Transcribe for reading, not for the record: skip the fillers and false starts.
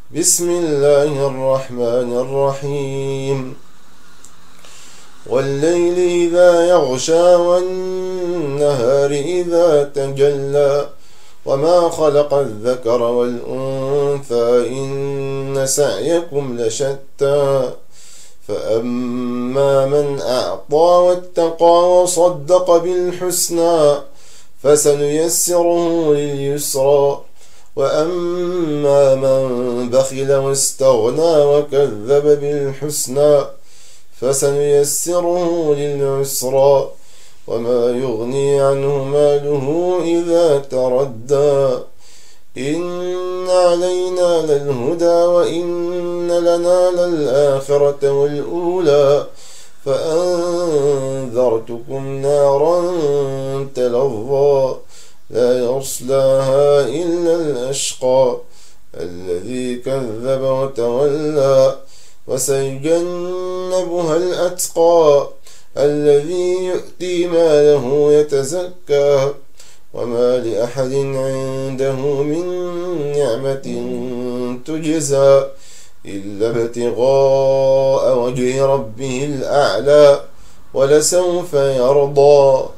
بسم الله الرحمن الرحيم. والليل إذا يغشى والنهار إذا تجلى وما خلق الذكر والأنثى إن سعيكم لشتى فأما من أعطى واتقى وصدق بالحسنى فسنيسره لليسرى وأما من بخل واستغنى وكذب بالحسنى فسنيسره للعسرى وما يغني عنه ماله إذا تردى إن علينا للهدى وإن لنا للآخرة والأولى فأنذرتكم نارا تلظى لا يصلاها إلا الأشقى الذي كذب وتولى وسيجنبها الأتقى الذي يؤتي ماله يتزكى وما لأحد عنده من نعمة تجزى إلا ابتغاء وجه ربه الأعلى ولسوف يرضى.